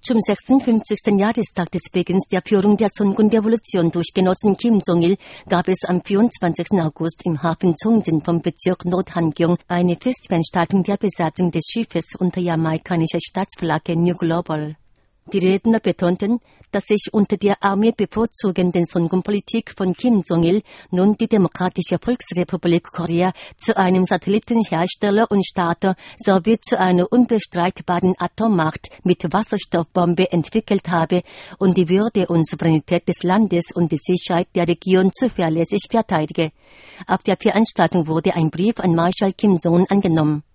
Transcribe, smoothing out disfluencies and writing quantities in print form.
Zum 56. Jahrestag des Beginns der Führung der Songun-Revolution durch Genossen Kim Jong-il gab es am 24. August im Hafen Chongjin vom Bezirk Nord-Hamgyong eine Festveranstaltung der Besatzung des Schiffes unter jamaikanischer Staatsflagge New Global. Die Redner betonten, dass sich unter der Armee bevorzugenden Songun-Politik von Kim Jong-il nun die Demokratische Volksrepublik Korea zu einem Satellitenhersteller und Starter sowie zu einer unbestreitbaren Atommacht mit Wasserstoffbombe entwickelt habe und die Würde und Souveränität des Landes und die Sicherheit der Region zuverlässig verteidige. Auf der Veranstaltung wurde ein Brief an Marschall Kim Jong-un angenommen.